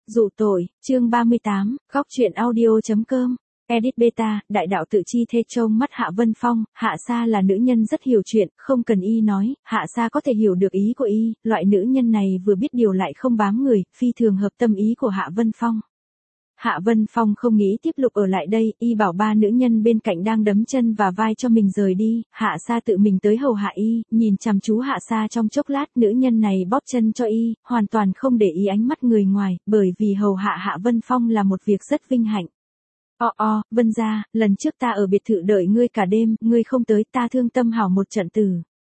Dụ tội, chương 38, góc truyện audio.com. Edit Beta, đại đạo tự chi thê trông mắt Hạ Vân Phong, Hạ Sa là nữ nhân rất hiểu chuyện, không cần y nói, Hạ Sa có thể hiểu được ý của y, loại nữ nhân này vừa biết điều lại không bám người, phi thường hợp tâm ý của Hạ Vân Phong. Hạ Vân Phong không nghĩ tiếp tục ở lại đây, y bảo ba nữ nhân bên cạnh đang đấm chân và vai cho mình rời đi, Hạ Sa tự mình tới hầu hạ y, nhìn chăm chú Hạ Sa trong chốc lát, nữ nhân này bóp chân cho y, hoàn toàn không để ý ánh mắt người ngoài, bởi vì hầu hạ Hạ Vân Phong là một việc rất vinh hạnh. Vân gia, lần trước ta ở biệt thự đợi ngươi cả đêm, ngươi không tới, ta thương tâm hảo một trận tử.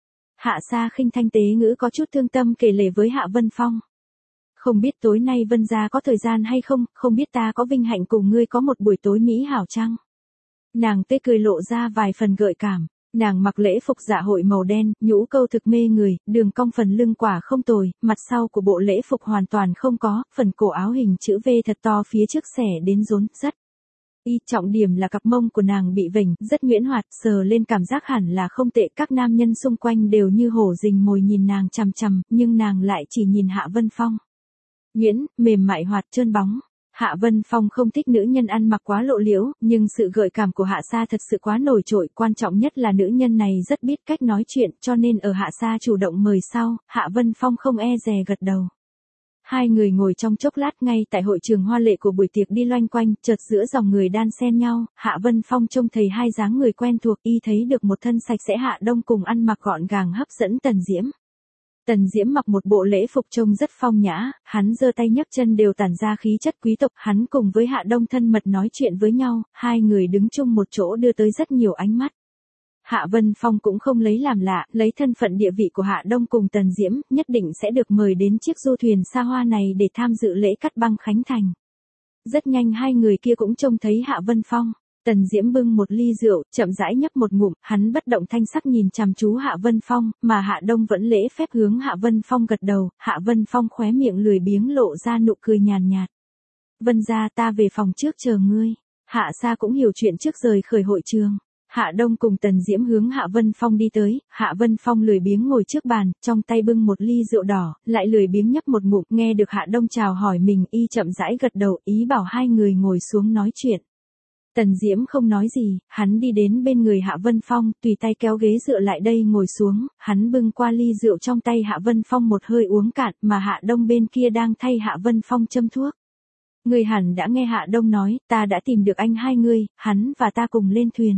Hạ Sa khinh thanh tế ngữ có chút thương tâm kể lể với Hạ Vân Phong. Không biết tối nay Vân gia có thời gian hay không, không biết ta có vinh hạnh cùng ngươi có một buổi tối mỹ hảo chăng? Nàng tê cười lộ ra vài phần gợi cảm. Nàng mặc lễ phục dạ hội màu đen, nhũ câu thực mê người, đường cong phần lưng quả không tồi, mặt sau của bộ lễ phục hoàn toàn không có, phần cổ áo hình chữ V thật to phía trước xẻ đến rốn, rất. Trọng điểm là cặp mông của nàng bị vểnh, rất nhuyễn hoạt, sờ lên cảm giác hẳn là không tệ, các nam nhân xung quanh đều như hổ rình mồi nhìn nàng chằm chằm, nhưng nàng lại chỉ nhìn Hạ Vân Phong. Nhuyễn, mềm mại hoạt trơn bóng. Hạ Vân Phong không thích nữ nhân ăn mặc quá lộ liễu, nhưng sự gợi cảm của Hạ Sa thật sự quá nổi trội, quan trọng nhất là nữ nhân này rất biết cách nói chuyện, cho nên ở Hạ Sa chủ động mời sau, Hạ Vân Phong không e dè gật đầu. Hai người ngồi trong chốc lát ngay tại hội trường hoa lệ của buổi tiệc đi loanh quanh, chợt giữa dòng người đan xen nhau, Hạ Vân Phong trông thấy hai dáng người quen thuộc, y thấy được một thân sạch sẽ Hạ Đông cùng ăn mặc gọn gàng hấp dẫn Tần Diễm. Tần Diễm mặc một bộ lễ phục trông rất phong nhã, hắn giơ tay nhấc chân đều tản ra khí chất quý tộc, hắn cùng với Hạ Đông thân mật nói chuyện với nhau, hai người đứng chung một chỗ đưa tới rất nhiều ánh mắt. Hạ Vân Phong cũng không lấy làm lạ, lấy thân phận địa vị của Hạ Đông cùng Tần Diễm, nhất định sẽ được mời đến chiếc du thuyền xa hoa này để tham dự lễ cắt băng khánh thành. Rất nhanh hai người kia cũng trông thấy Hạ Vân Phong. Tần Diễm bưng một ly rượu, chậm rãi nhấp một ngụm, hắn bất động thanh sắc nhìn chăm chú Hạ Vân Phong, mà Hạ Đông vẫn lễ phép hướng Hạ Vân Phong gật đầu, Hạ Vân Phong khóe miệng lười biếng lộ ra nụ cười nhàn nhạt. Vân gia, ta về phòng trước chờ ngươi. Hạ Sa cũng hiểu chuyện trước rời khỏi hội trường. Hạ Đông cùng Tần Diễm hướng Hạ Vân Phong đi tới, Hạ Vân Phong lười biếng ngồi trước bàn, trong tay bưng một ly rượu đỏ, lại lười biếng nhấp một ngụm, nghe được Hạ Đông chào hỏi mình, y chậm rãi gật đầu, ý bảo hai người ngồi xuống nói chuyện. Tần Diễm không nói gì, hắn đi đến bên người Hạ Vân Phong, tùy tay kéo ghế dựa lại đây ngồi xuống, hắn bưng qua ly rượu trong tay Hạ Vân Phong một hơi uống cạn, mà Hạ Đông bên kia đang thay Hạ Vân Phong châm thuốc. Ngươi hẳn đã nghe Hạ Đông nói, ta đã tìm được anh hai ngươi, hắn và ta cùng lên thuyền.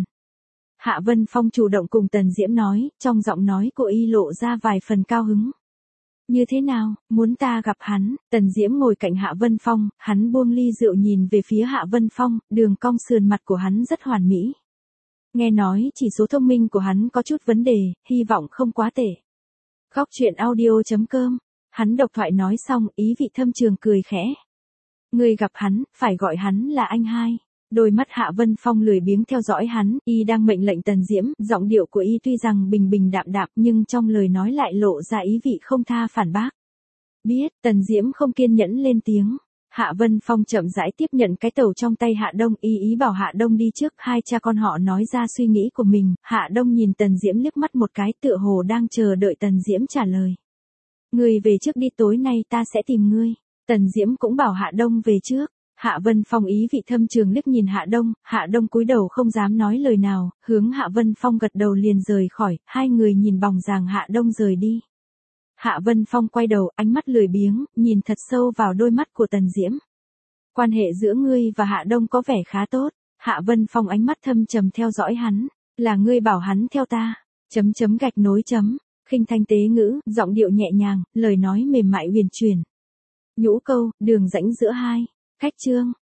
Hạ Vân Phong chủ động cùng Tần Diễm nói, trong giọng nói của y lộ ra vài phần cao hứng. Như thế nào, muốn ta gặp hắn? Tần Diễm ngồi cạnh Hạ Vân Phong, hắn buông ly rượu nhìn về phía Hạ Vân Phong, đường cong sườn mặt của hắn rất hoàn mỹ. Nghe nói chỉ số thông minh của hắn có chút vấn đề, hy vọng không quá tệ. Góc truyện audio.com. Hắn độc thoại nói xong, ý vị thâm trường cười khẽ. Người gặp hắn, phải gọi hắn là anh hai. Đôi mắt Hạ Vân Phong lười biếng theo dõi hắn, y đang mệnh lệnh Tần Diễm, giọng điệu của y tuy rằng bình bình đạm đạm nhưng trong lời nói lại lộ ra ý vị không tha phản bác. Biết, Tần Diễm không kiên nhẫn lên tiếng. Hạ Vân Phong chậm rãi tiếp nhận cái tàu trong tay Hạ Đông, ý bảo Hạ Đông đi trước, hai cha con họ nói ra suy nghĩ của mình, Hạ Đông nhìn Tần Diễm liếc mắt một cái tựa hồ đang chờ đợi Tần Diễm trả lời. Ngươi về trước đi, tối nay ta sẽ tìm ngươi. Tần Diễm cũng bảo Hạ Đông về trước. Hạ Vân Phong ý vị thâm trường liếc nhìn Hạ Đông cúi đầu không dám nói lời nào, hướng Hạ Vân Phong gật đầu liền rời khỏi, hai người nhìn bóng dáng Hạ Đông rời đi. Hạ Vân Phong quay đầu, ánh mắt lười biếng, nhìn thật sâu vào đôi mắt của Tần Diễm. Quan hệ giữa ngươi và Hạ Đông có vẻ khá tốt. Hạ Vân Phong ánh mắt thâm trầm theo dõi hắn, là ngươi bảo hắn theo ta. Khinh thanh tế ngữ, giọng điệu nhẹ nhàng, lời nói mềm mại huyền chuyển. Nhũ câu, đường rãnh giữa hai. Khách chương.